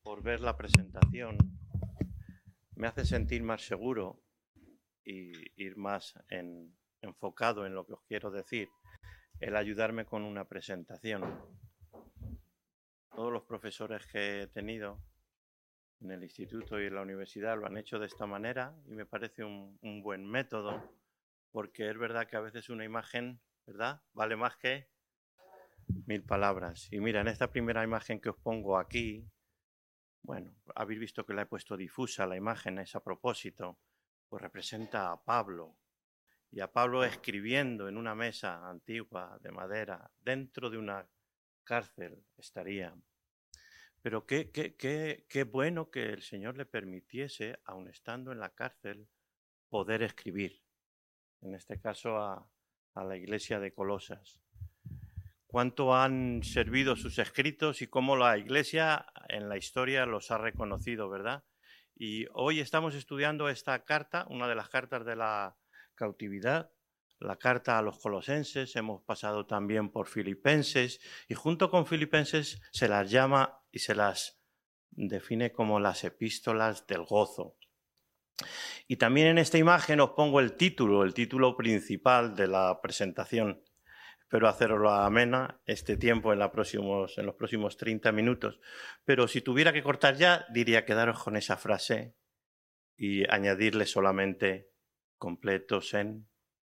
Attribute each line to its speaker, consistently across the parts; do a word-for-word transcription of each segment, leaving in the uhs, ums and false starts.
Speaker 1: por ver la presentación. Me hace sentir más seguro y ir más en, enfocado en lo que os quiero decir, el ayudarme con una presentación. Todos los profesores que he tenido en el instituto y en la universidad lo han hecho de esta manera y me parece un, un buen método, porque es verdad que a veces una imagen, ¿verdad?, vale más que mil palabras. Y mira, en esta primera imagen que os pongo aquí, bueno, habéis visto que la he puesto difusa, la imagen es a propósito, pues representa a Pablo. Y a Pablo escribiendo en una mesa antigua de madera, dentro de una cárcel estaría. Pero qué, qué, qué, qué bueno que el Señor le permitiese, aun estando en la cárcel, poder escribir. En este caso a, a la iglesia de Colosas. Cuánto han servido sus escritos y cómo la iglesia en la historia los ha reconocido, ¿verdad? Y hoy estamos estudiando esta carta, una de las cartas de la cautividad, la carta a los colosenses, hemos pasado también por Filipenses y junto con Filipenses se las llama y se las define como las epístolas del gozo. Y también en esta imagen os pongo el título, el título principal de la presentación. Espero hacerlo amena este tiempo en, la próximos, en los próximos treinta minutos. Pero si tuviera que cortar ya, diría quedaros con esa frase y añadirle solamente completos en,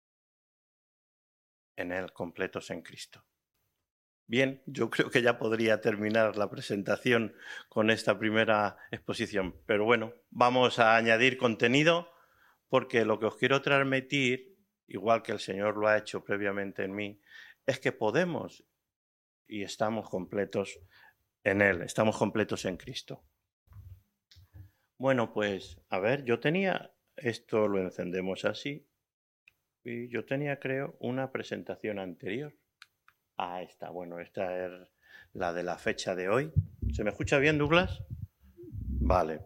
Speaker 1: en Él, completos en Cristo. Bien, yo creo que ya podría terminar la presentación con esta primera exposición. Pero bueno, vamos a añadir contenido porque lo que os quiero transmitir, igual que el Señor lo ha hecho previamente en mí, es que podemos y estamos completos en Él, estamos completos en Cristo. Bueno, pues, a ver, yo tenía, esto lo encendemos así, y yo tenía, creo, una presentación anterior a esta. Bueno, esta es la de la fecha de hoy. ¿Se me escucha bien, Douglas? Vale.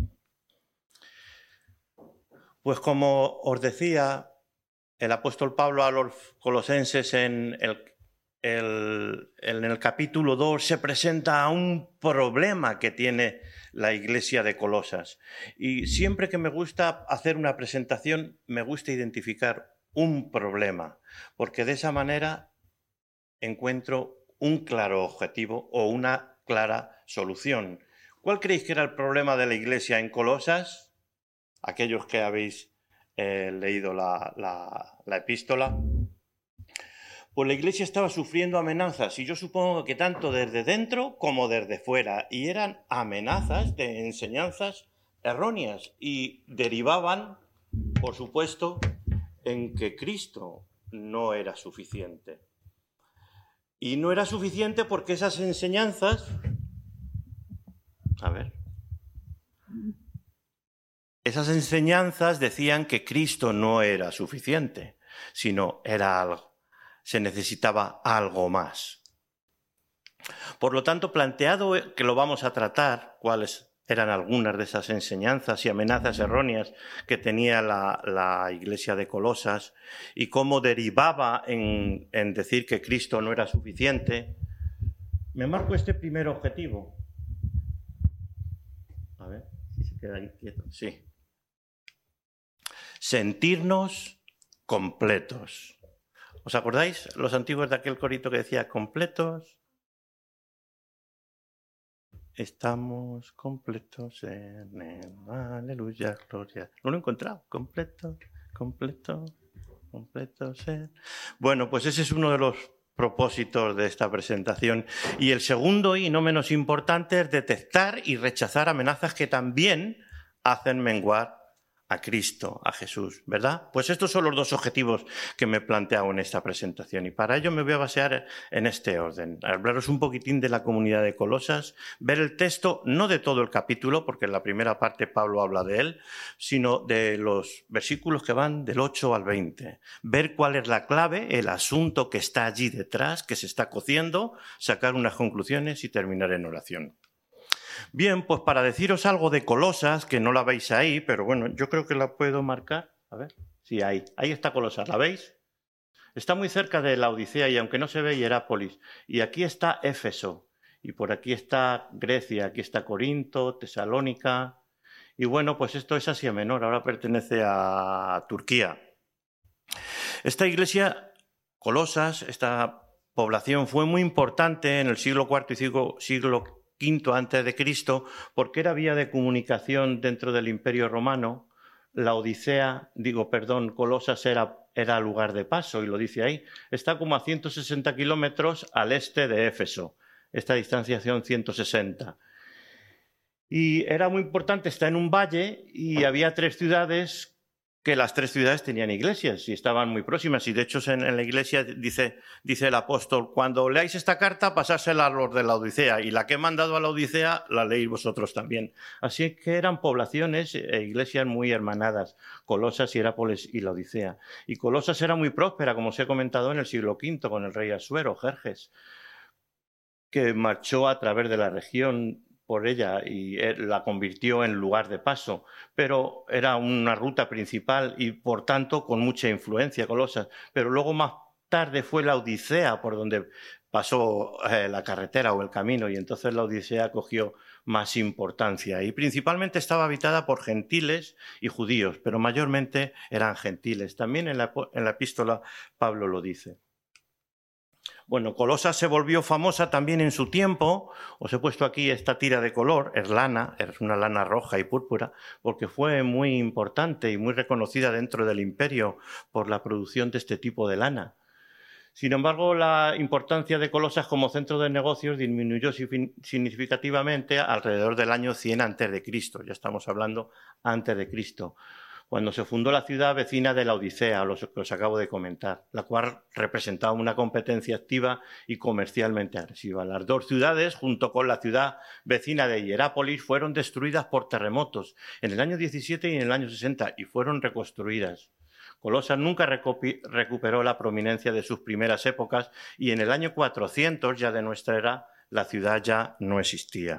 Speaker 1: Pues como os decía, el apóstol Pablo a los colosenses en el, el, en el capítulo dos se presenta a un problema que tiene la iglesia de Colosas. Y siempre que me gusta hacer una presentación, me gusta identificar un problema, porque de esa manera encuentro un claro objetivo o una clara solución. ¿Cuál creéis que era el problema de la iglesia en Colosas? Aquellos que habéis eh, leído la, la, la epístola. Pues la iglesia estaba sufriendo amenazas y yo supongo que tanto desde dentro como desde fuera. Y eran amenazas de enseñanzas erróneas y derivaban, por supuesto, en que Cristo no era suficiente. Y no era suficiente porque esas enseñanzas... A ver... Esas enseñanzas decían que Cristo no era suficiente, sino era algo. Se necesitaba algo más. Por lo tanto, planteado que lo vamos a tratar, cuáles eran algunas de esas enseñanzas y amenazas erróneas que tenía la, la iglesia de Colosas y cómo derivaba en, en decir que Cristo no era suficiente, me marco este primer objetivo. A ver si se queda ahí quieto. Sí. Sentirnos completos. ¿Os acordáis los antiguos de aquel corito que decía completos? Estamos completos en el aleluya, gloria. No lo he encontrado. Completo, completo, completos en... Bueno, pues ese es uno de los propósitos de esta presentación. Y el segundo, y no menos importante, es detectar y rechazar amenazas que también hacen menguar a Cristo, a Jesús, ¿verdad? Pues estos son los dos objetivos que me he planteado en esta presentación y para ello me voy a basear en este orden. Hablaros un poquitín de la comunidad de Colosas, ver el texto, no de todo el capítulo, porque en la primera parte Pablo habla de él, sino de los versículos que van del ocho al veinte. Ver cuál es la clave, el asunto que está allí detrás, que se está cociendo, sacar unas conclusiones y terminar en oración. Bien, pues para deciros algo de Colosas, que no la veis ahí, pero bueno, yo creo que la puedo marcar. A ver, sí, ahí. Ahí está Colosas, ¿la veis? Está muy cerca de la Odisea y aunque no se ve Hierápolis. Y aquí está Éfeso. Y por aquí está Grecia, aquí está Corinto, Tesalónica. Y bueno, pues esto es Asia Menor, ahora pertenece a Turquía. Esta iglesia, Colosas, esta población fue muy importante en el siglo cuarto y siglo quinto antes de Cristo porque era vía de comunicación dentro del Imperio Romano. La Odisea, digo, perdón, Colosas era, era lugar de paso, y lo dice ahí. Está como a ciento sesenta kilómetros al este de Éfeso. Esta distancia son ciento sesenta. Y era muy importante, está en un valle y había tres ciudades que las tres ciudades tenían iglesias y estaban muy próximas. Y de hecho en, en la iglesia dice, dice el apóstol, cuando leáis esta carta, pasársela a los de la Odisea, y la que he mandado a la Odisea la leéis vosotros también. Así que eran poblaciones e iglesias muy hermanadas, Colosas, Hierápolis y la Odisea. Y Colosas era muy próspera, como os he comentado, en el siglo quinto con el rey Asuero, Jerjes, que marchó a través de la región por ella y la convirtió en lugar de paso, pero era una ruta principal y por tanto con mucha influencia Colosas. Pero luego más tarde fue la Odisea por donde pasó eh, la carretera o el camino, y entonces la Odisea cogió más importancia y principalmente estaba habitada por gentiles y judíos, pero mayormente eran gentiles. También en la, en la epístola Pablo lo dice. Bueno, Colosas se volvió famosa también en su tiempo. Os he puesto aquí esta tira de color, es lana, es una lana roja y púrpura, porque fue muy importante y muy reconocida dentro del imperio por la producción de este tipo de lana. Sin embargo, la importancia de Colosas como centro de negocios disminuyó significativamente alrededor del año cien antes de Cristo. Ya estamos hablando antes de Cristo, cuando se fundó la ciudad vecina de la Odisea, lo que os acabo de comentar, la cual representaba una competencia activa y comercialmente agresiva. Las dos ciudades, junto con la ciudad vecina de Hierápolis, fueron destruidas por terremotos en el año diecisiete y en el año sesenta y fueron reconstruidas. Colosas nunca recuperó la prominencia de sus primeras épocas y en el año cuatrocientos ya de nuestra era la ciudad ya no existía.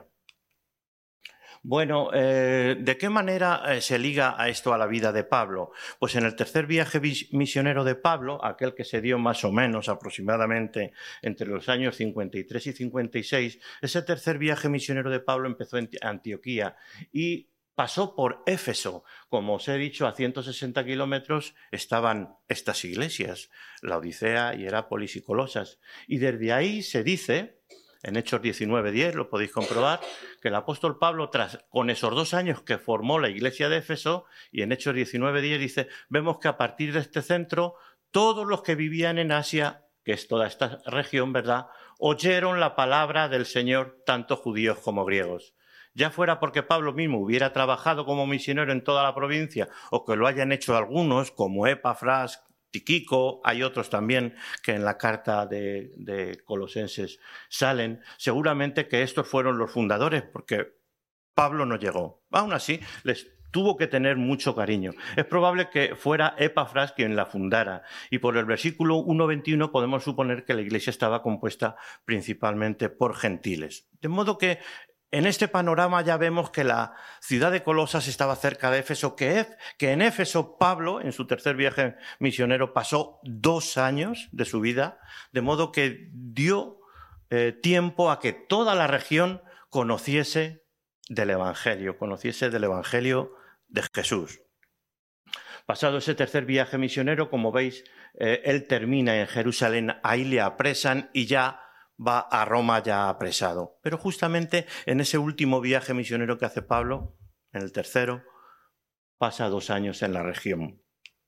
Speaker 1: Bueno, eh, ¿de qué manera eh, se liga a esto a la vida de Pablo? Pues en el tercer viaje misionero de Pablo, aquel que se dio más o menos aproximadamente entre los años cincuenta y tres y cincuenta y seis, ese tercer viaje misionero de Pablo empezó en Antioquía y pasó por Éfeso. Como os he dicho, a ciento sesenta kilómetros estaban estas iglesias, la Odisea, Hierápolis y Colosas. Y desde ahí se dice, en Hechos diecinueve diez, lo podéis comprobar, que el apóstol Pablo, tras, con esos dos años que formó la iglesia de Éfeso, y en Hechos diecinueve diez dice, vemos que a partir de este centro, todos los que vivían en Asia, que es toda esta región, ¿verdad?, oyeron la palabra del Señor, tanto judíos como griegos. Ya fuera porque Pablo mismo hubiera trabajado como misionero en toda la provincia, o que lo hayan hecho algunos, como Epafras, Tíquico, hay otros también que en la carta de, de Colosenses salen, seguramente que estos fueron los fundadores, porque Pablo no llegó. Aún así, les tuvo que tener mucho cariño. Es probable que fuera Epafras quien la fundara, y por el versículo uno veintiuno podemos suponer que la iglesia estaba compuesta principalmente por gentiles. De modo que en este panorama ya vemos que la ciudad de Colosas estaba cerca de Éfeso, que, que en Éfeso Pablo, en su tercer viaje misionero, pasó dos años de su vida, de modo que dio eh, tiempo a que toda la región conociese del Evangelio, conociese del Evangelio de Jesús. Pasado ese tercer viaje misionero, como veis, eh, él termina en Jerusalén, ahí le apresan y ya va a Roma ya apresado. Pero justamente en ese último viaje misionero que hace Pablo, en el tercero, pasa dos años en la región.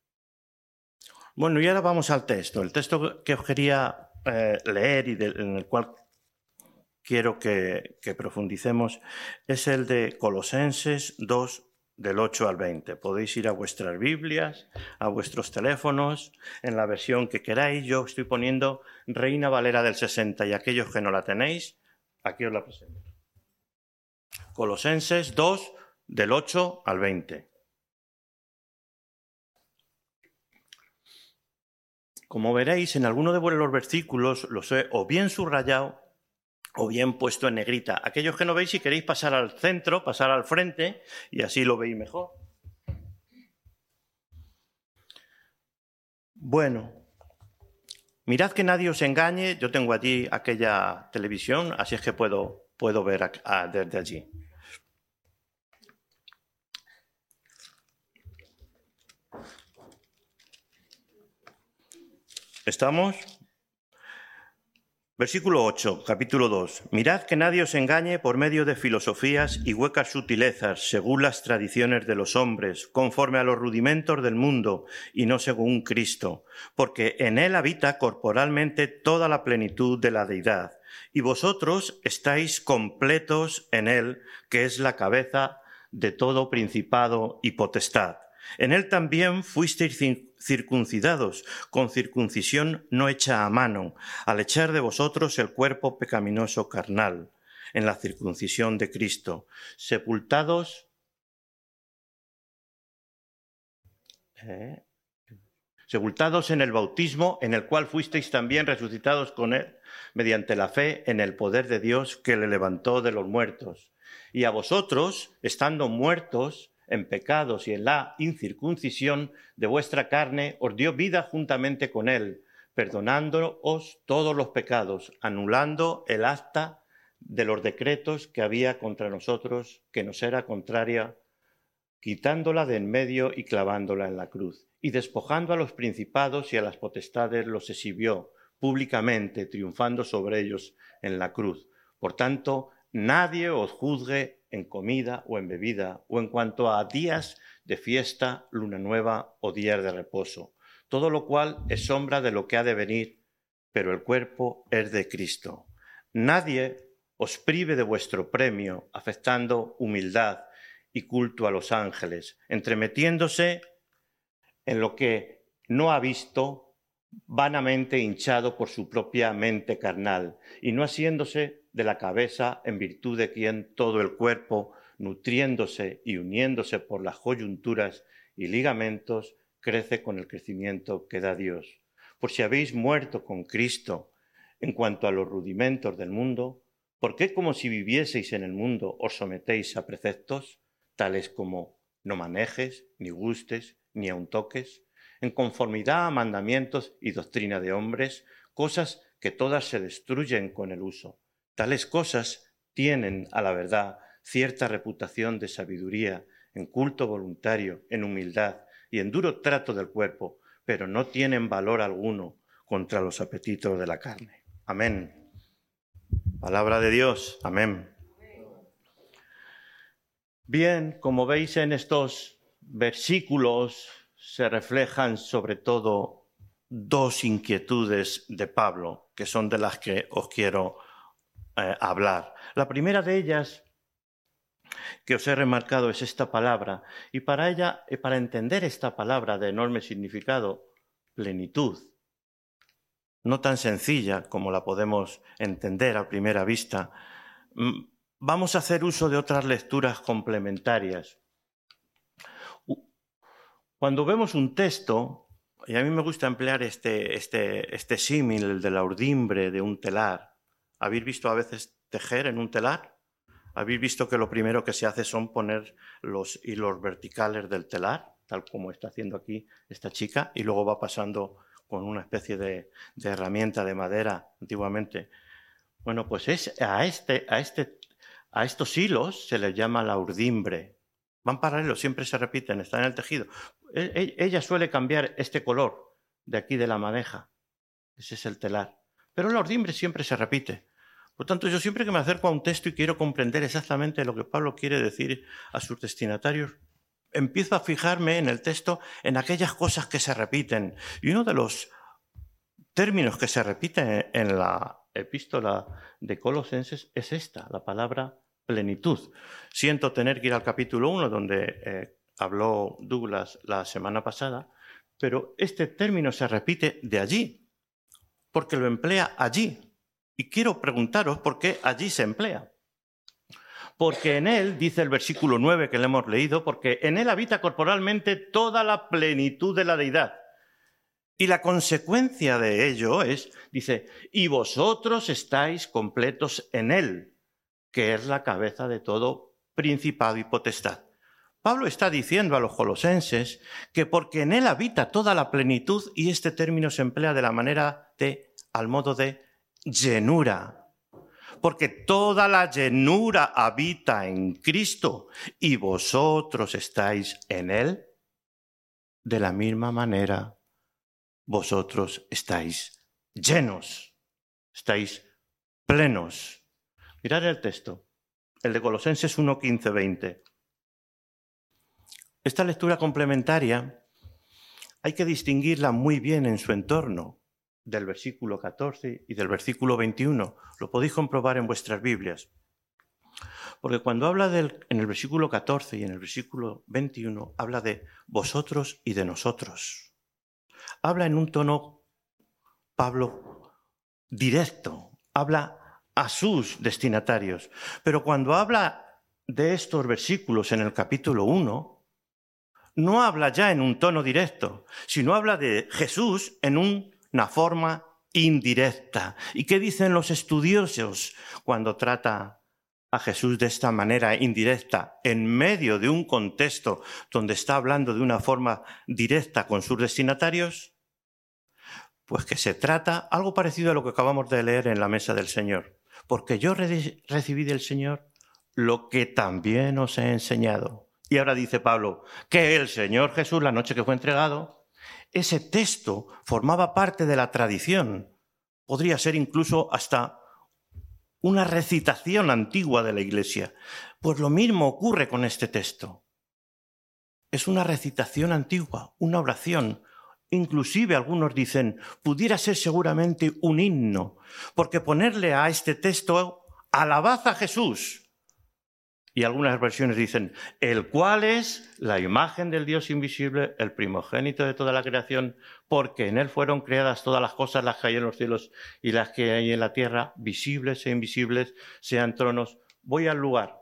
Speaker 1: Bueno, y ahora vamos al texto. El texto que os quería eh, leer y de, en el cual quiero que, que profundicemos es el de Colosenses dos, del ocho al veinte. Podéis ir a vuestras Biblias, a vuestros teléfonos, en la versión que queráis. Yo estoy poniendo Reina Valera del sesenta y aquellos que no la tenéis, aquí os la presento. Colosenses dos, del ocho al veinte. Como veréis, en alguno de los versículos los he o bien subrayado o bien puesto en negrita. Aquellos que no veis, si queréis pasar al centro, pasar al frente, y así lo veis mejor. Bueno, Mirad que nadie os engañe. Yo tengo allí aquella televisión, así es que puedo, puedo ver a, a, desde allí. ¿Estamos? Versículo ocho, capítulo dos. Mirad que nadie os engañe por medio de filosofías y huecas sutilezas, según las tradiciones de los hombres, conforme a los rudimentos del mundo, y no según Cristo, porque en él habita corporalmente toda la plenitud de la deidad, y vosotros estáis completos en él, que es la cabeza de todo principado y potestad. En él también fuisteis circuncidados, con circuncisión no hecha a mano, al echar de vosotros el cuerpo pecaminoso carnal, en la circuncisión de Cristo, sepultados, ¿eh? sepultados en el bautismo, en el cual fuisteis también resucitados con él, mediante la fe en el poder de Dios que le levantó de los muertos. Y a vosotros, estando muertos en pecados y en la incircuncisión de vuestra carne, os dio vida juntamente con él, perdonándoos todos los pecados, anulando el acta de los decretos que había contra nosotros, que nos era contraria, quitándola de en medio y clavándola en la cruz. Y despojando a los principados y a las potestades los exhibió públicamente, triunfando sobre ellos en la cruz. Por tanto, nadie os juzgue en comida o en bebida, o en cuanto a días de fiesta, luna nueva o días de reposo, todo lo cual es sombra de lo que ha de venir, pero el cuerpo es de Cristo. Nadie os prive de vuestro premio, afectando humildad y culto a los ángeles, entremetiéndose en lo que no ha visto, vanamente hinchado por su propia mente carnal, y no asiéndose de la cabeza, en virtud de quien todo el cuerpo, nutriéndose y uniéndose por las coyunturas y ligamentos, crece con el crecimiento que da Dios. Por si habéis muerto con Cristo en cuanto a los rudimentos del mundo, ¿por qué como si vivieseis en el mundo os sometéis a preceptos, tales como no manejes, ni gustes, ni aun toques, en conformidad a mandamientos y doctrina de hombres, cosas que todas se destruyen con el uso? Tales cosas tienen, a la verdad, cierta reputación de sabiduría, en culto voluntario, en humildad y en duro trato del cuerpo, pero no tienen valor alguno contra los apetitos de la carne. Amén. Palabra de Dios. Amén. Bien, como veis en estos versículos se reflejan sobre todo dos inquietudes de Pablo, que son de las que os quiero Eh, hablar. La primera de ellas que os he remarcado es esta palabra, y para ella, y para entender esta palabra de enorme significado, plenitud, no tan sencilla como la podemos entender a primera vista, vamos a hacer uso de otras lecturas complementarias. Cuando vemos un texto, y a mí me gusta emplear este, este, este símil de la urdimbre de un telar. ¿Habéis visto a veces tejer en un telar? ¿Habéis visto que lo primero que se hace son poner los hilos verticales del telar, tal como está haciendo aquí esta chica, y luego va pasando con una especie de, de herramienta de madera antiguamente? Bueno, pues es a, este, a, este, a estos hilos se les llama la urdimbre. Van paralelos, siempre se repiten, están en el tejido. Ella suele cambiar este color de aquí de la madeja. Ese es el telar. Pero la urdimbre siempre se repite. Por tanto, yo siempre que me acerco a un texto y quiero comprender exactamente lo que Pablo quiere decir a sus destinatarios, empiezo a fijarme en el texto en aquellas cosas que se repiten. Y uno de los términos que se repiten en la epístola de Colosenses es esta, la palabra plenitud. Siento tener que ir al capítulo uno, donde eh, habló Douglas la semana pasada, pero este término se repite de allí, porque lo emplea allí. Y quiero preguntaros por qué allí se emplea. Porque en él, dice el versículo nueve que le hemos leído, porque en él habita corporalmente toda la plenitud de la deidad. Y la consecuencia de ello es, dice, y vosotros estáis completos en él, que es la cabeza de todo principado y potestad. Pablo está diciendo a los colosenses que porque en él habita toda la plenitud, y este término se emplea de la manera de, al modo de llenura, porque toda la llenura habita en Cristo y vosotros estáis en él, de la misma manera vosotros estáis llenos, estáis plenos. Mirad el texto, el de Colosenses uno, quince, veinte. Esta lectura complementaria hay que distinguirla muy bien en su entorno del versículo catorce y del versículo veintiuno. Lo podéis comprobar en vuestras Biblias. Porque cuando habla del, en el versículo catorce y en el versículo veintiuno, habla de vosotros y de nosotros. Habla en un tono, Pablo, directo. Habla a sus destinatarios. Pero cuando habla de estos versículos en el capítulo uno, no habla ya en un tono directo, sino habla de Jesús en una forma indirecta. ¿Y qué dicen los estudiosos cuando trata a Jesús de esta manera indirecta, en medio de un contexto donde está hablando de una forma directa con sus destinatarios? Pues que se trata algo parecido a lo que acabamos de leer en la mesa del Señor. Porque yo re- recibí del Señor lo que también os he enseñado. Y ahora dice Pablo que el Señor Jesús, la noche que fue entregado, ese texto formaba parte de la tradición. Podría ser incluso hasta una recitación antigua de la Iglesia. Pues lo mismo ocurre con este texto. Es una recitación antigua, una oración. Inclusive algunos dicen, pudiera ser seguramente un himno, porque ponerle a este texto, alabad a Jesús. Y algunas versiones dicen, el cual es la imagen del Dios invisible, el primogénito de toda la creación, porque en él fueron creadas todas las cosas, las que hay en los cielos y las que hay en la tierra, visibles e invisibles, sean tronos. Voy al lugar.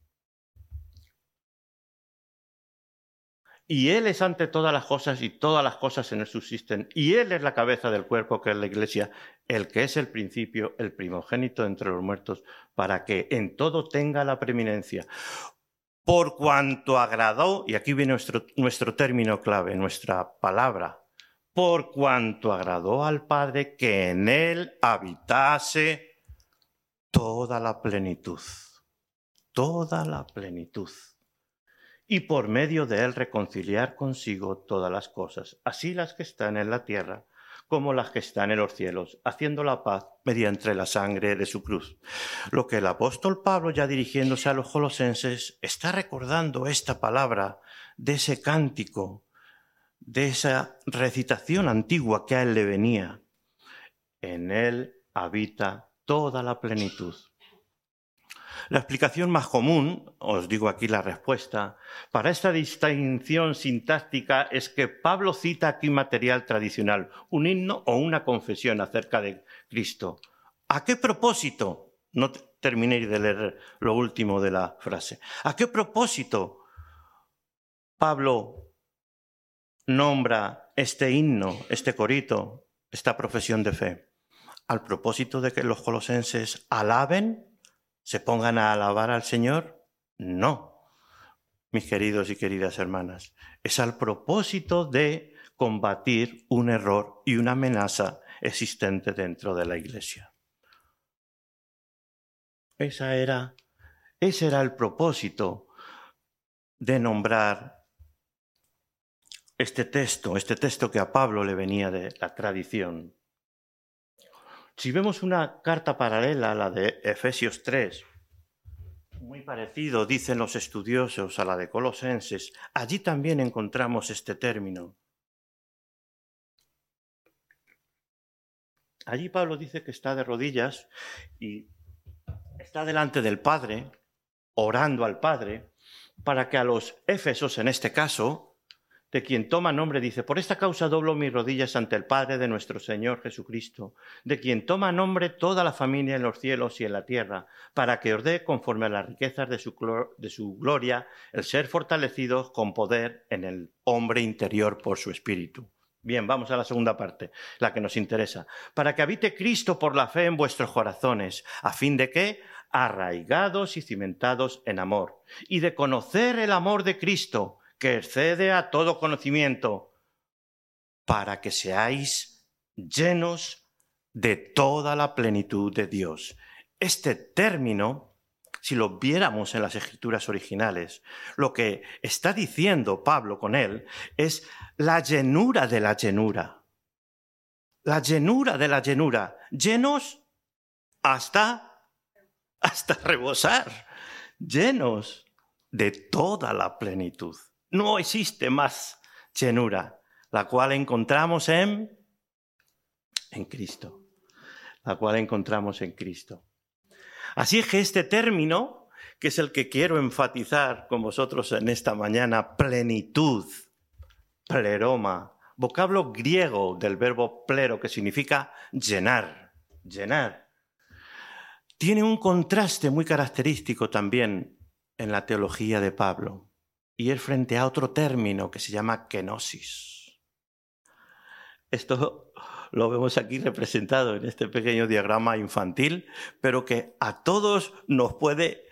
Speaker 1: Y él es ante todas las cosas y todas las cosas en él subsisten. Y él es la cabeza del cuerpo que es la Iglesia, el que es el principio, el primogénito entre los muertos, para que en todo tenga la preeminencia. Por cuanto agradó, y aquí viene nuestro, nuestro término clave, nuestra palabra, por cuanto agradó al Padre que en él habitase toda la plenitud, toda la plenitud. Y por medio de él reconciliar consigo todas las cosas, así las que están en la tierra como las que están en los cielos, haciendo la paz mediante la sangre de su cruz. Lo que el apóstol Pablo, ya dirigiéndose a los colosenses, está recordando esta palabra de ese cántico, de esa recitación antigua que a él le venía. En él habita toda la plenitud. La explicación más común, os digo aquí la respuesta, para esta distinción sintáctica es que Pablo cita aquí material tradicional, un himno o una confesión acerca de Cristo. ¿A qué propósito? No terminéis de leer lo último de la frase. ¿A qué propósito Pablo nombra este himno, este corito, esta profesión de fe? ¿Al propósito de que los colosenses alaben? ¿Se pongan a alabar al Señor? No, mis queridos y queridas hermanas. Es al propósito de combatir un error y una amenaza existente dentro de la Iglesia. Esa era, ese era el propósito de nombrar este texto, este texto que a Pablo le venía de la tradición. Si vemos una carta paralela a la de Efesios tres, muy parecido, dicen los estudiosos, a la de Colosenses, allí también encontramos este término. Allí Pablo dice que está de rodillas y está delante del Padre, orando al Padre, para que a los éfesos, en este caso, de quien toma nombre, dice, por esta causa doblo mis rodillas ante el Padre de nuestro Señor Jesucristo, de quien toma nombre toda la familia en los cielos y en la tierra, para que os dé, conforme a las riquezas de su, de su gloria, el ser fortalecidos con poder en el hombre interior por su Espíritu. Bien, vamos a la segunda parte, la que nos interesa. Para que habite Cristo por la fe en vuestros corazones, a fin de que, arraigados y cimentados en amor, y de conocer el amor de Cristo, que excede a todo conocimiento, para que seáis llenos de toda la plenitud de Dios. Este término, si lo viéramos en las escrituras originales, lo que está diciendo Pablo con él es la llenura de la llenura. La llenura de la llenura. Llenos hasta, hasta rebosar. Llenos de toda la plenitud. No existe más llenura, la cual encontramos en, en Cristo. La cual encontramos en Cristo. Así es que este término, que es el que quiero enfatizar con vosotros en esta mañana, plenitud, pleroma, vocablo griego del verbo plero, que significa llenar, llenar, tiene un contraste muy característico también en la teología de Pablo, y es frente a otro término que se llama kenosis. Esto lo vemos aquí representado en este pequeño diagrama infantil, pero que a todos nos puede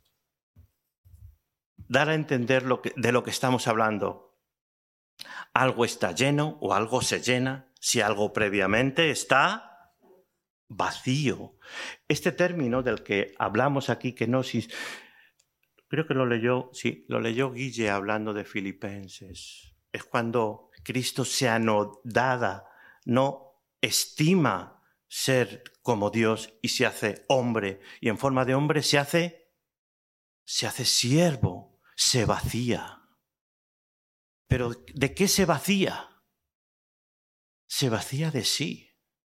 Speaker 1: dar a entender lo que, de lo que estamos hablando. Algo está lleno o algo se llena si algo previamente está vacío. Este término del que hablamos aquí, kenosis, creo que lo leyó, sí, lo leyó Guille hablando de Filipenses. Es cuando Cristo se anodada, no estima ser como Dios y se hace hombre, y en forma de hombre se hace, se hace siervo, se vacía. ¿Pero de qué se vacía? Se vacía de sí.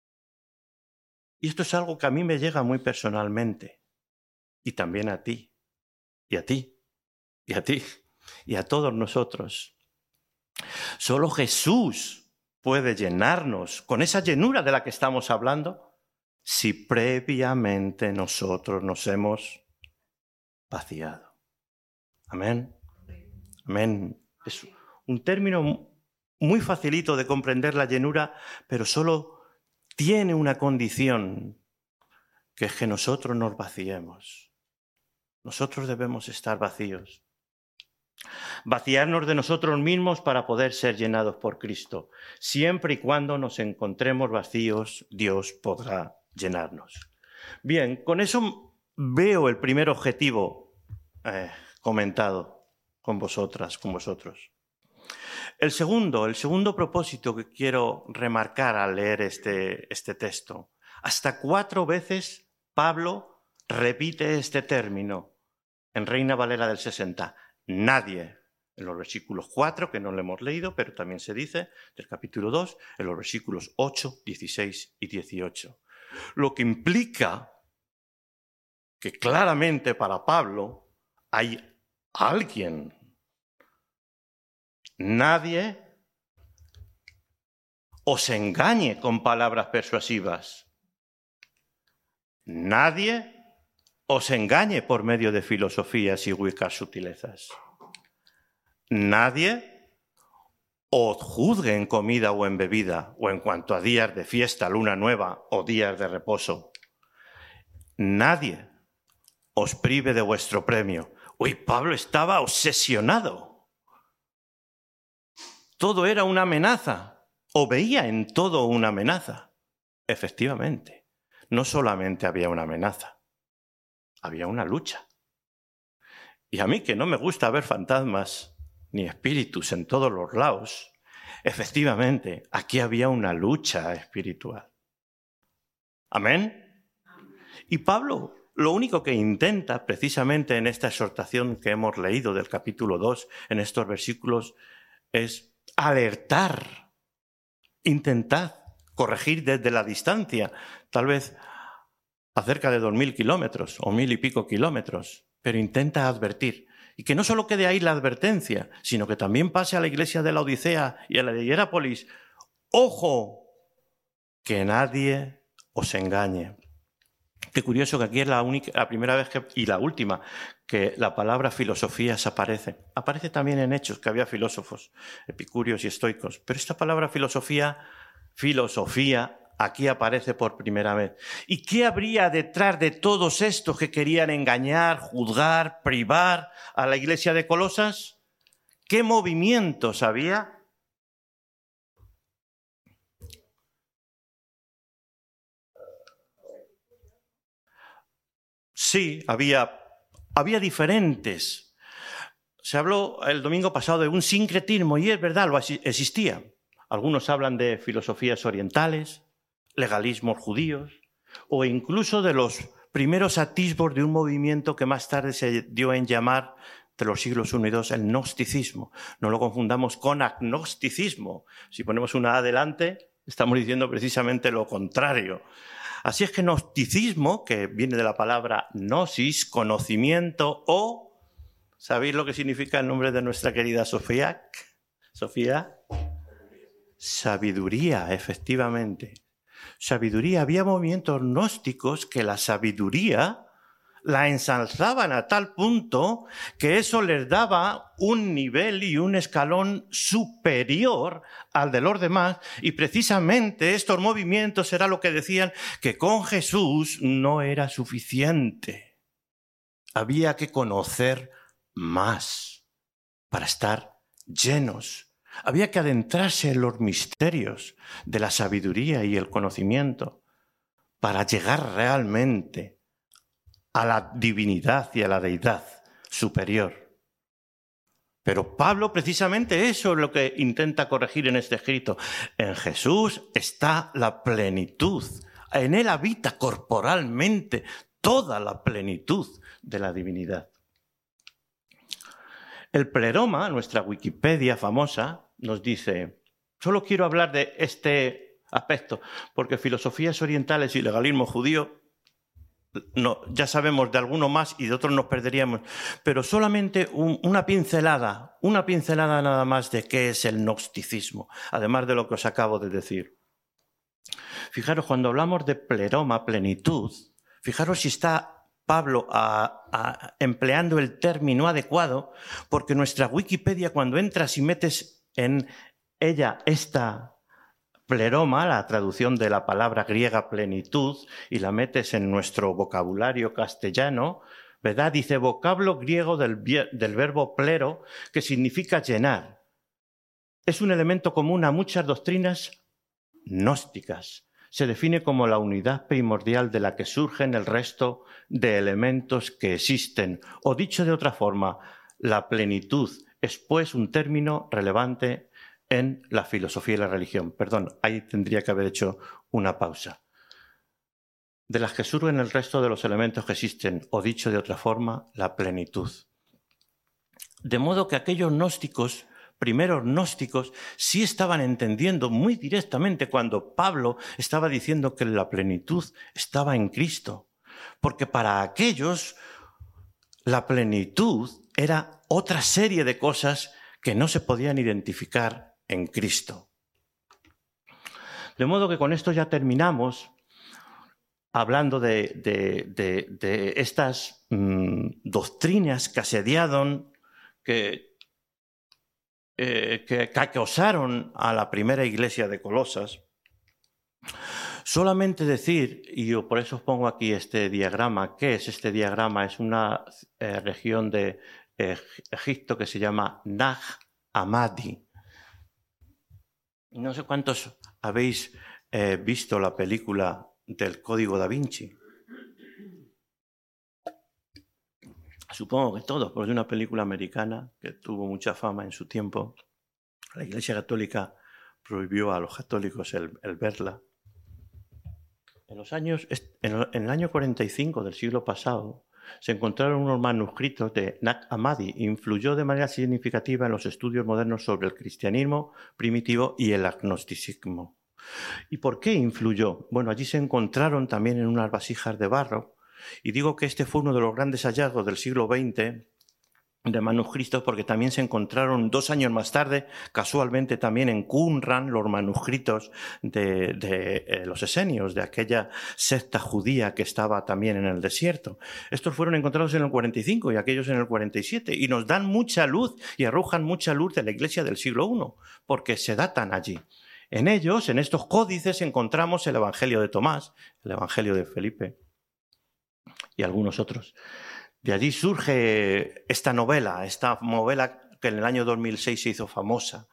Speaker 1: Y esto es algo que a mí me llega muy personalmente, y también a ti, y a ti, y a ti, y a todos nosotros. Solo Jesús puede llenarnos con esa llenura de la que estamos hablando si previamente nosotros nos hemos vaciado. Amén. Amén. Es un término muy facilito de comprender la llenura, pero solo tiene una condición, que es que nosotros nos vaciemos. Nosotros debemos estar vacíos. Vaciarnos de nosotros mismos para poder ser llenados por Cristo. Siempre y cuando nos encontremos vacíos, Dios podrá llenarnos. Bien, con eso veo el primer objetivo eh, comentado con vosotras, con vosotros. El segundo, el segundo propósito que quiero remarcar al leer este, este texto. Hasta cuatro veces Pablo repite este término en Reina Valera del sesenta. Nadie, en los versículos cuatro, que no lo hemos leído, pero también se dice, del capítulo dos, en los versículos ocho, dieciséis y dieciocho. Lo que implica que claramente para Pablo hay alguien. Nadie os engañe con palabras persuasivas. Nadie os engañe por medio de filosofías y huecas sutilezas. Nadie os juzgue en comida o en bebida, o en cuanto a días de fiesta, luna nueva o días de reposo. Nadie os prive de vuestro premio. Uy, Pablo estaba obsesionado. Todo era una amenaza, o veía en todo una amenaza. Efectivamente, no solamente había una amenaza, había una lucha. Y a mí, que no me gusta ver fantasmas ni espíritus en todos los lados, efectivamente, aquí había una lucha espiritual. ¿Amén? Y Pablo lo único que intenta, precisamente en esta exhortación que hemos leído del capítulo dos, en estos versículos, es alertar, intentad corregir desde la distancia, tal vez a cerca de dos mil kilómetros o mil y pico kilómetros, pero intenta advertir. Y que no solo quede ahí la advertencia, sino que también pase a la iglesia de la Odisea y a la de Hierápolis. ¡Ojo! Que nadie os engañe. Qué curioso que aquí es la, única, la primera vez que, y la última que la palabra filosofías aparece. Aparece también en Hechos que había filósofos, epicúreos y estoicos. Pero esta palabra filosofía, filosofía, aquí aparece por primera vez. ¿Y qué habría detrás de todos estos que querían engañar, juzgar, privar a la iglesia de Colosas? ¿Qué movimientos había? Sí, había, había diferentes. Se habló el domingo pasado de un sincretismo y es verdad, lo existía. Algunos hablan de filosofías orientales, legalismos judíos o incluso de los primeros atisbos de un movimiento que más tarde se dio en llamar, de los siglos primero y dos, el gnosticismo. No lo confundamos con agnosticismo. Si ponemos una A adelante, estamos diciendo precisamente lo contrario. Así es que gnosticismo, que viene de la palabra gnosis, conocimiento, o, ¿sabéis lo que significa el nombre de nuestra querida Sofía? Sofía. Sabiduría, efectivamente. Sabiduría. Había movimientos gnósticos que la sabiduría la ensalzaban a tal punto que eso les daba un nivel y un escalón superior al de los demás, y precisamente estos movimientos era lo que decían que con Jesús no era suficiente. Había que conocer más para estar llenos. Había que adentrarse en los misterios de la sabiduría y el conocimiento para llegar realmente a la divinidad y a la deidad superior. Pero Pablo precisamente eso es lo que intenta corregir en este escrito. En Jesús está la plenitud. En él habita corporalmente toda la plenitud de la divinidad. El pleroma, nuestra Wikipedia famosa, nos dice, solo quiero hablar de este aspecto, porque filosofías orientales y legalismo judío, no, ya sabemos de alguno más y de otros nos perderíamos, pero solamente un, una pincelada, una pincelada nada más de qué es el gnosticismo, además de lo que os acabo de decir. Fijaros, cuando hablamos de pleroma, plenitud, fijaros si está Pablo a, a, empleando el término adecuado, porque nuestra Wikipedia, cuando entras y metes en ella esta pleroma, la traducción de la palabra griega plenitud, y la metes en nuestro vocabulario castellano, ¿verdad? Dice vocablo griego del, del verbo plero, que significa llenar. Es un elemento común a muchas doctrinas gnósticas. Se define como la unidad primordial de la que surgen el resto de elementos que existen. O dicho de otra forma, la plenitud es pues un término relevante en la filosofía y la religión. Perdón, ahí tendría que haber hecho una pausa. De las que surgen el resto de los elementos que existen, o dicho de otra forma, la plenitud. De modo que aquellos gnósticos, primeros gnósticos, sí estaban entendiendo muy directamente cuando Pablo estaba diciendo que la plenitud estaba en Cristo. Porque para aquellos la plenitud era otra serie de cosas que no se podían identificar en Cristo. De modo que con esto ya terminamos hablando de, de, de, de estas mmm, doctrinas que asediaron, que, eh, que, que acosaron a la primera iglesia de Colosas. Solamente decir, y yo por eso os pongo aquí este diagrama, ¿qué es este diagrama? Es una eh, región de eh, Egipto que se llama Nag Hammadi. No sé cuántos habéis eh, visto la película del Código Da Vinci. Supongo que todos, porque es una película americana que tuvo mucha fama en su tiempo. La Iglesia Católica prohibió a los católicos el, el verla. En los años, en el año cuarenta y cinco del siglo pasado, se encontraron unos manuscritos de Nag Hammadi. Influyó de manera significativa en los estudios modernos sobre el cristianismo primitivo y el agnosticismo. ¿Y por qué influyó? Bueno, allí se encontraron también en unas vasijas de barro, y digo que este fue uno de los grandes hallazgos del siglo veinte de manuscritos, porque también se encontraron dos años más tarde, casualmente también en Qumran, los manuscritos de, de eh, los esenios, de aquella secta judía que estaba también en el desierto. Estos fueron encontrados en el cuarenta y cinco y aquellos en el cuarenta y siete, y nos dan mucha luz y arrojan mucha luz de la iglesia del siglo primero, porque se datan allí. En ellos, en estos códices, encontramos el Evangelio de Tomás, el Evangelio de Felipe y algunos otros. De allí surge esta novela, esta novela que en el año dos mil seis se hizo famosa,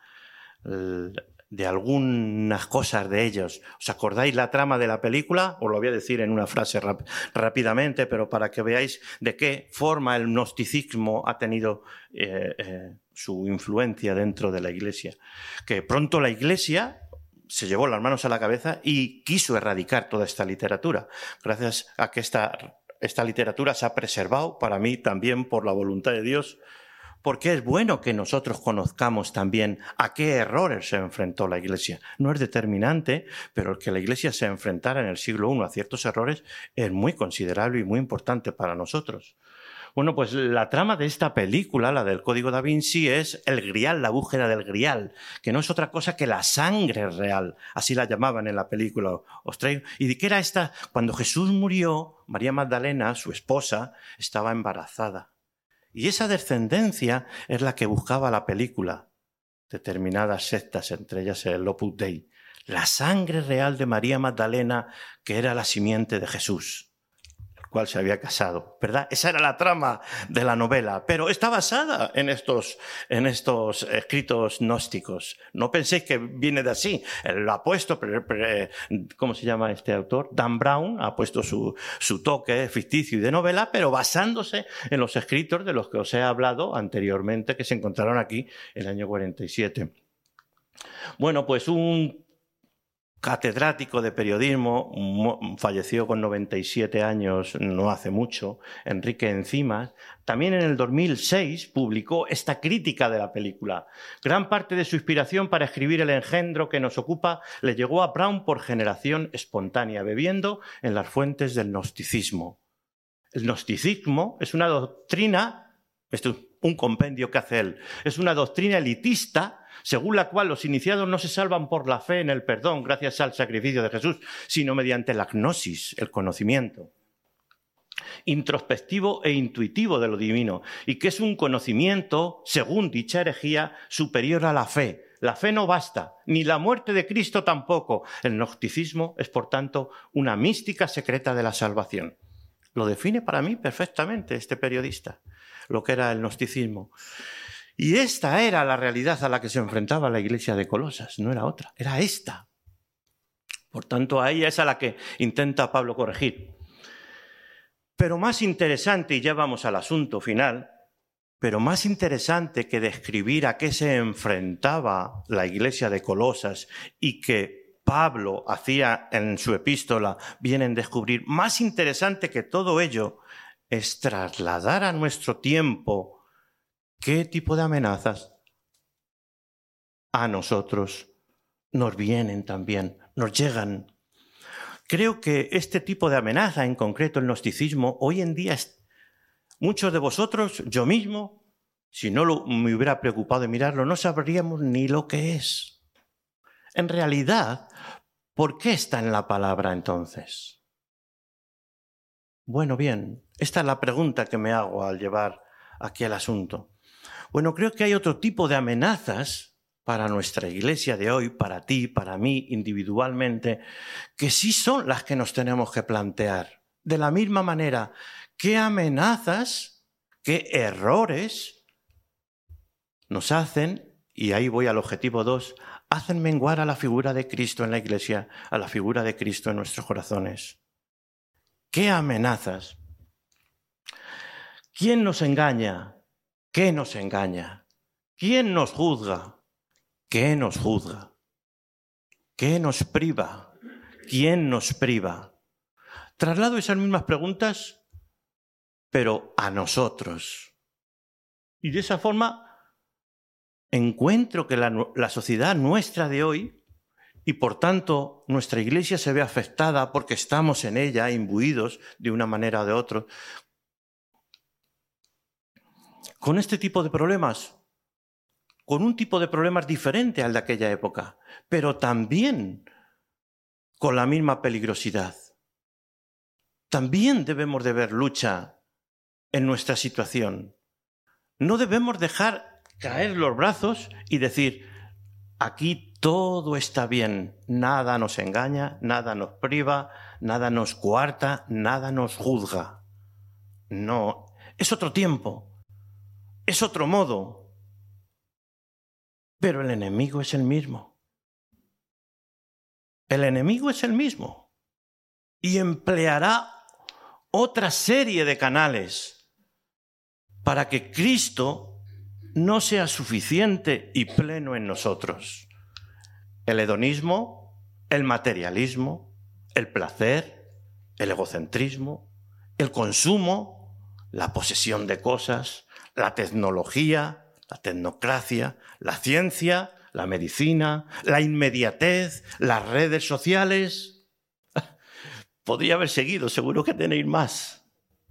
Speaker 1: de algunas cosas de ellos. ¿Os acordáis la trama de la película? Os lo voy a decir en una frase rap- rápidamente, pero para que veáis de qué forma el gnosticismo ha tenido eh, eh, su influencia dentro de la Iglesia. Que pronto la Iglesia se llevó las manos a la cabeza y quiso erradicar toda esta literatura, gracias a que esta, esta literatura se ha preservado, para mí también por la voluntad de Dios, porque es bueno que nosotros conozcamos también a qué errores se enfrentó la Iglesia. No es determinante, pero el que la Iglesia se enfrentara en el siglo primero a ciertos errores es muy considerable y muy importante para nosotros. Bueno, pues la trama de esta película, la del Código da Vinci, es el grial, la búsqueda del grial, que no es otra cosa que la sangre real, así la llamaban en la película. Os traigo. ¿Y de qué era esta? Cuando Jesús murió, María Magdalena, su esposa, estaba embarazada. Y esa descendencia es la que buscaba la película. Determinadas sectas, entre ellas el Opus Dei. La sangre real de María Magdalena, que era la simiente de Jesús, el cual se había casado, ¿verdad? Esa era la trama de la novela, pero está basada en estos, en estos escritos gnósticos. No penséis que viene de así. Lo ha puesto, ¿cómo se llama este autor? Dan Brown ha puesto su, su toque ficticio y de novela, pero basándose en los escritos de los que os he hablado anteriormente, que se encontraron aquí en el año cuarenta y siete. Bueno, pues un catedrático de periodismo, falleció con noventa y siete años, no hace mucho, Enrique Encimas, también en el dos mil seis publicó esta crítica de la película. Gran parte de su inspiración para escribir El engendro que nos ocupa le llegó a Brown por generación espontánea, bebiendo en las fuentes del gnosticismo. El gnosticismo es una doctrina, esto es un compendio que hace él, es una doctrina elitista según la cual los iniciados no se salvan por la fe en el perdón gracias al sacrificio de Jesús, sino mediante la gnosis, el conocimiento introspectivo e intuitivo de lo divino, y que es un conocimiento, según dicha herejía, superior a la fe. La fe no basta, ni la muerte de Cristo tampoco. El gnosticismo es, por tanto, una mística secreta de la salvación. Lo define para mí perfectamente este periodista, lo que era el gnosticismo. Y esta era la realidad a la que se enfrentaba la iglesia de Colosas, no era otra, era esta. Por tanto, a ella es a la que intenta Pablo corregir. Pero más interesante, y ya vamos al asunto final, pero más interesante que describir a qué se enfrentaba la iglesia de Colosas y que Pablo hacía en su epístola, vienen a descubrir, más interesante que todo ello es trasladar a nuestro tiempo qué tipo de amenazas a nosotros nos vienen también, nos llegan. Creo que este tipo de amenaza, en concreto el gnosticismo, hoy en día, es, muchos de vosotros, yo mismo, si no lo, me hubiera preocupado de mirarlo, no sabríamos ni lo que es. En realidad, ¿por qué está en la palabra entonces? Bueno, bien, esta es la pregunta que me hago al llevar aquí el asunto. Bueno, creo que hay otro tipo de amenazas para nuestra iglesia de hoy, para ti, para mí individualmente, que sí son las que nos tenemos que plantear. De la misma manera, ¿qué amenazas, qué errores nos hacen, y ahí voy al objetivo dos, hacen menguar a la figura de Cristo en la iglesia, a la figura de Cristo en nuestros corazones? ¿Qué amenazas? ¿Quién nos engaña? ¿Qué nos engaña? ¿Quién nos juzga? ¿Qué nos juzga? ¿Qué nos priva? ¿Quién nos priva? Traslado esas mismas preguntas, pero a nosotros. Y de esa forma encuentro que la, la sociedad nuestra de hoy, y por tanto nuestra iglesia se ve afectada porque estamos en ella imbuidos de una manera o de otra, con este tipo de problemas, con un tipo de problemas diferente al de aquella época, pero también con la misma peligrosidad. También debemos de ver lucha en nuestra situación. No debemos dejar caer los brazos y decir, aquí Todo está bien, nada nos engaña, nada nos priva, nada nos coarta, nada nos juzga. No, es otro tiempo, es otro modo, pero el enemigo es el mismo. El enemigo es el mismo y empleará otra serie de canales para que Cristo no sea suficiente y pleno en nosotros. El hedonismo, el materialismo, el placer, el egocentrismo, el consumo, la posesión de cosas, la tecnología, la tecnocracia, la ciencia, la medicina, la inmediatez, las redes sociales. Podría haber seguido, seguro que tenéis más.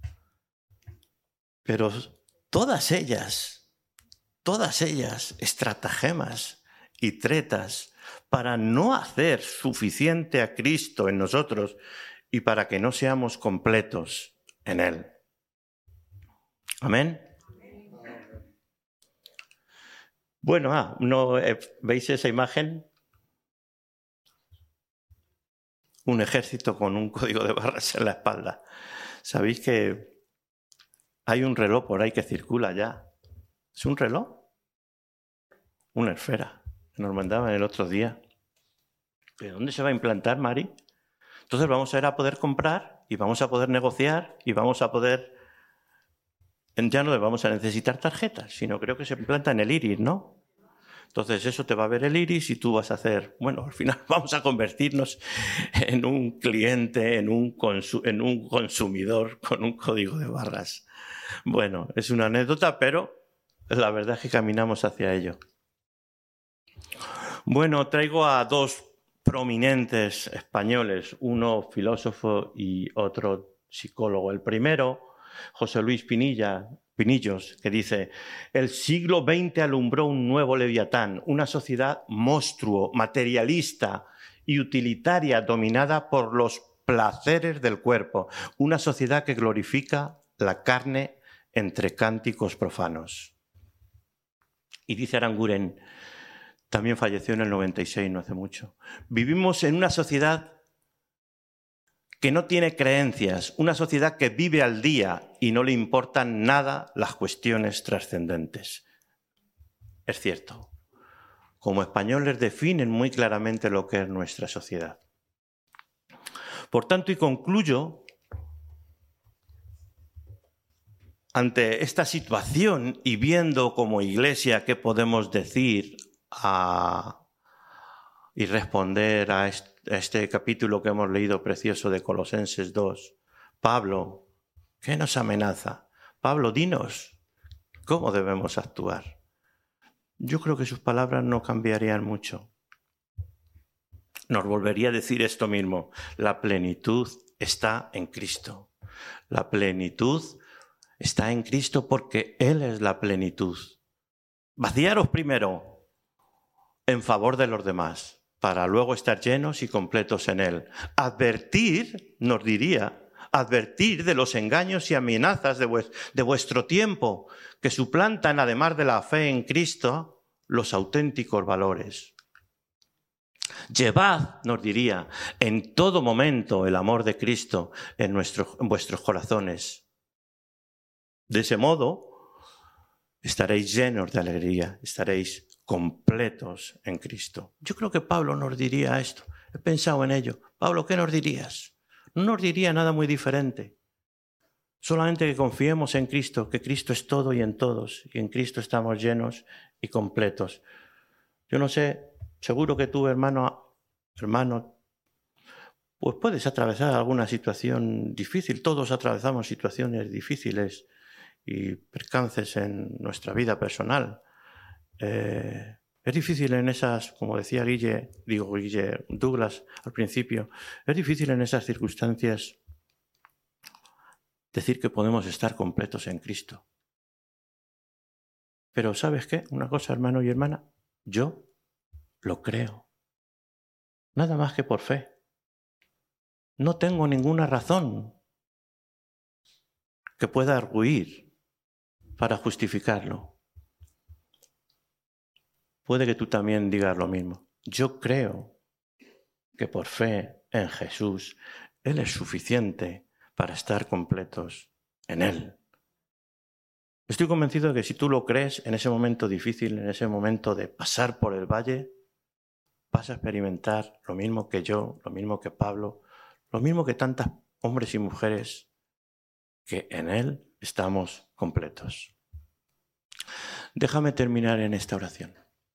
Speaker 1: Pero todas ellas, todas ellas, estratagemas y tretas para no hacer suficiente a Cristo en nosotros y para que no seamos completos en Él. Amén. Bueno, ah, ¿no eh, veis esa imagen? Un ejército con un código de barras en la espalda. ¿Sabéis que hay un reloj por ahí que circula ya? ¿Es un reloj? Una esfera que nos mandaban el otro día. ¿De dónde se va a implantar, Mari? Entonces vamos a ir a poder comprar y vamos a poder negociar y vamos a poder... Ya no le vamos a necesitar tarjetas, sino creo que se implanta en el iris, ¿no? Entonces eso te va a ver el iris y tú vas a hacer... Bueno, al final vamos a convertirnos en un cliente, en un, consu- en un consumidor con un código de barras. Bueno, es una anécdota, pero la verdad es que caminamos hacia ello. Bueno, traigo a dos prominentes españoles, uno filósofo y otro psicólogo. El primero, José Luis Pinilla, Pinillos, que dice: el siglo veinte alumbró un nuevo leviatán, una sociedad monstruo, materialista y utilitaria dominada por los placeres del cuerpo, una sociedad que glorifica la carne entre cánticos profanos. Y dice Aranguren, también falleció en el noventa y seis, no hace mucho. Vivimos en una sociedad que no tiene creencias, una sociedad que vive al día y no le importan nada las cuestiones trascendentes. Es cierto. Como españoles definen muy claramente lo que es nuestra sociedad. Por tanto, y concluyo, ante esta situación y viendo como Iglesia qué podemos decir a, y responder a este, a este capítulo que hemos leído precioso de Colosenses dos. Pablo, ¿qué nos amenaza? Pablo, dinos, ¿cómo debemos actuar? Yo creo que sus palabras no cambiarían mucho. Nos volvería a decir esto mismo: la plenitud está en Cristo. La plenitud está en Cristo porque Él es la plenitud. Vaciaros primero en favor de los demás, para luego estar llenos y completos en Él. Advertir, nos diría, advertir de los engaños y amenazas de, vues- de vuestro tiempo, que suplantan, además de la fe en Cristo, los auténticos valores. Llevad, nos diría, en todo momento el amor de Cristo en, nuestro, en vuestros corazones. De ese modo, estaréis llenos de alegría, estaréis completos en Cristo. Yo creo que Pablo nos diría esto. He pensado en ello. Pablo, ¿qué nos dirías? No nos diría nada muy diferente. Solamente que confiemos en Cristo, que Cristo es todo y en todos, y en Cristo estamos llenos y completos. Yo no sé, seguro que tú, hermano, hermano, pues puedes atravesar alguna situación difícil. Todos atravesamos situaciones difíciles y percances en nuestra vida personal. Eh, es difícil en esas, como decía Guille, digo Guille Douglas al principio, es difícil en esas circunstancias decir que podemos estar completos en Cristo. Pero ¿sabes qué? Una cosa, hermano y hermana, yo lo creo. Nada más que por fe. No tengo ninguna razón que pueda arguir para justificarlo. Puede que tú también digas lo mismo. Yo creo que por fe en Jesús, Él es suficiente para estar completos en Él. Estoy convencido de que si tú lo crees, en ese momento difícil, en ese momento de pasar por el valle, vas a experimentar lo mismo que yo, lo mismo que Pablo, lo mismo que tantos hombres y mujeres, que en Él estamos completos. Déjame terminar en esta oración.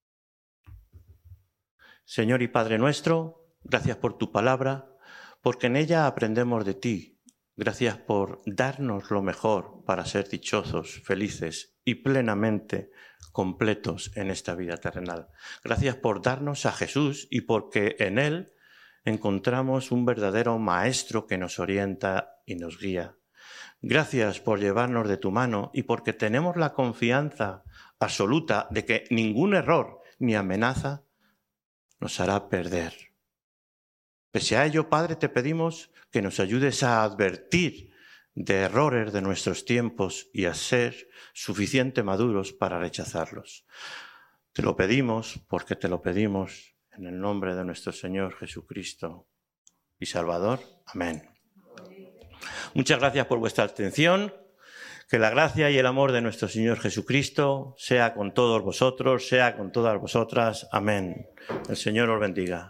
Speaker 1: Señor y Padre nuestro, gracias por tu palabra, porque en ella aprendemos de ti. Gracias por darnos lo mejor para ser dichosos, felices y plenamente completos en esta vida terrenal. Gracias por darnos a Jesús y porque en Él encontramos un verdadero maestro que nos orienta y nos guía. Gracias por llevarnos de tu mano y porque tenemos la confianza absoluta de que ningún error ni amenaza nos hará perder. Pese a ello, Padre, te pedimos que nos ayudes a advertir de errores de nuestros tiempos y a ser suficientemente maduros para rechazarlos. Te lo pedimos porque te lo pedimos en el nombre de nuestro Señor Jesucristo y Salvador. Amén. Muchas gracias por vuestra atención. Que la gracia y el amor de nuestro Señor Jesucristo sea con todos vosotros, sea con todas vosotras. Amén. El Señor os bendiga.